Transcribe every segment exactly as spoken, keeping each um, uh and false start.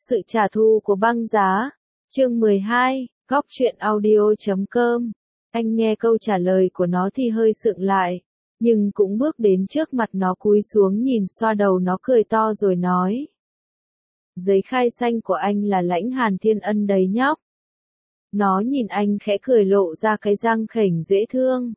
sự trả thù của băng giá. Chương mười hai, góc truyện audio chấm com. Anh nghe câu trả lời của nó thì hơi sượng lại, nhưng cũng bước đến trước mặt nó cúi xuống nhìn xoa đầu nó cười to rồi nói. Giấy khai xanh của anh là Lãnh Hàn Thiên Ân đấy nhóc. Nó nhìn anh khẽ cười lộ ra cái răng khểnh dễ thương.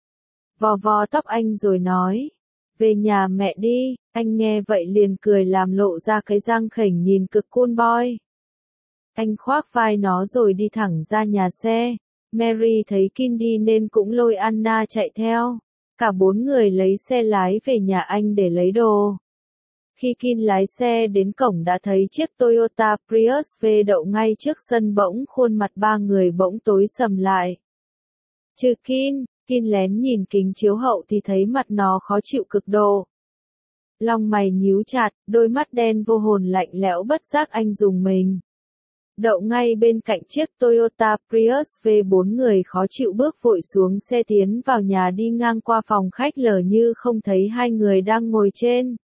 Vò vò tóc anh rồi nói. Về nhà mẹ đi, anh nghe vậy liền cười làm lộ ra cái răng khểnh nhìn cực cool boy. Anh khoác vai nó rồi đi thẳng ra nhà xe. Mary thấy Kin đi nên cũng lôi Anna chạy theo. Cả bốn người lấy xe lái về nhà anh để lấy đồ. Khi Kin lái xe đến cổng đã thấy chiếc Toyota Prius về đậu ngay trước sân, bỗng khuôn mặt ba người bỗng tối sầm lại. Trừ Kin, Kin lén nhìn kính chiếu hậu thì thấy mặt nó khó chịu cực độ. Lông mày nhíu chặt, đôi mắt đen vô hồn lạnh lẽo bất giác anh rùng mình. Đậu ngay bên cạnh chiếc Toyota Prius về bốn người khó chịu bước vội xuống xe tiến vào nhà, đi ngang qua phòng khách lờ như không thấy hai người đang ngồi trên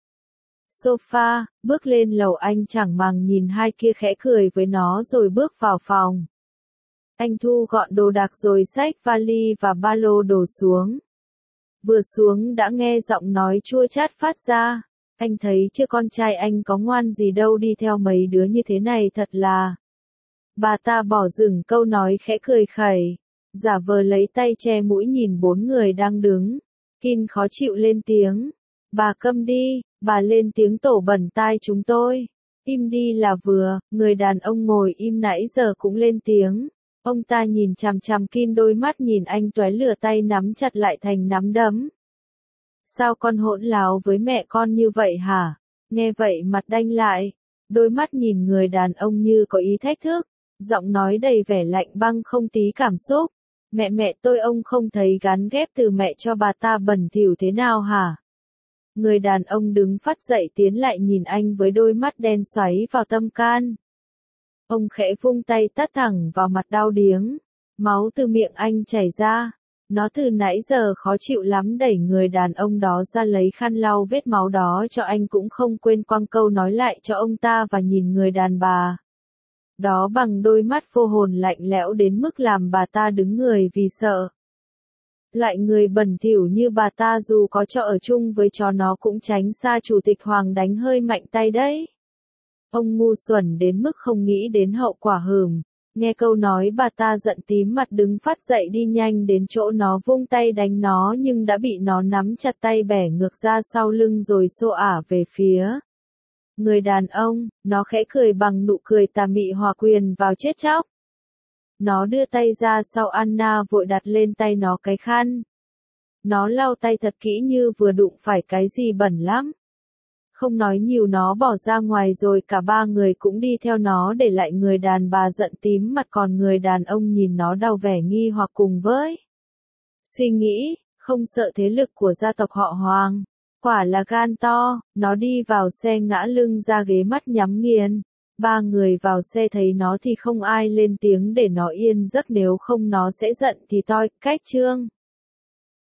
sofa, bước lên lầu anh chẳng màng nhìn hai kia khẽ cười với nó rồi bước vào phòng. Anh thu gọn đồ đạc rồi xách vali và ba lô đổ xuống. Vừa xuống đã nghe giọng nói chua chát phát ra. Anh thấy chứ con trai anh có ngoan gì đâu đi theo mấy đứa như thế này thật là. Bà ta bỏ dừng câu nói khẽ cười khẩy, giả vờ lấy tay che mũi nhìn bốn người đang đứng. Kin khó chịu lên tiếng. Bà câm đi, bà lên tiếng tổ bẩn tai chúng tôi. Im đi là vừa, người đàn ông ngồi im nãy giờ cũng lên tiếng. Ông ta nhìn chằm chằm Kin, đôi mắt nhìn anh tóe lửa, tay nắm chặt lại thành nắm đấm. Sao con hỗn láo với mẹ con như vậy hả? Nghe vậy mặt đanh lại, đôi mắt nhìn người đàn ông như có ý thách thức, giọng nói đầy vẻ lạnh băng không tí cảm xúc. Mẹ mẹ tôi ông không thấy gắn ghép từ mẹ cho bà ta bẩn thỉu thế nào hả? Người đàn ông đứng phắt dậy tiến lại nhìn anh với đôi mắt đen xoáy vào tâm can. Ông khẽ vung tay tát thẳng vào mặt đau điếng. Máu từ miệng anh chảy ra. Nó từ nãy giờ khó chịu lắm, đẩy người đàn ông đó ra lấy khăn lau vết máu đó cho anh, cũng không quên quăng câu nói lại cho ông ta và nhìn người đàn bà đó bằng đôi mắt vô hồn lạnh lẽo đến mức làm bà ta đứng người vì sợ. Loại người bẩn thỉu như bà ta dù có cho ở chung với chó nó cũng tránh xa chủ tịch Hoàng đánh hơi mạnh tay đấy. Ông ngu xuẩn đến mức không nghĩ đến hậu quả hừm. Nghe câu nói bà ta giận tím mặt đứng phát dậy đi nhanh đến chỗ nó vung tay đánh nó, nhưng đã bị nó nắm chặt tay bẻ ngược ra sau lưng rồi xô ả về phía người đàn ông. Nó khẽ cười bằng nụ cười tà mị hòa quyền vào chết chóc. Nó đưa tay ra sau Anna vội đặt lên tay nó cái khăn. Nó lau tay thật kỹ như vừa đụng phải cái gì bẩn lắm. Không nói nhiều nó bỏ ra ngoài rồi cả ba người cũng đi theo nó, để lại người đàn bà giận tím mặt, còn người đàn ông nhìn nó đau vẻ nghi hoặc cùng với suy nghĩ, không sợ thế lực của gia tộc họ Hoàng. Quả là gan to. Nó đi vào xe ngã lưng ra ghế mắt nhắm nghiền. Ba người vào xe thấy nó thì không ai lên tiếng để nó yên giấc, nếu không nó sẽ giận thì toi. Cách chương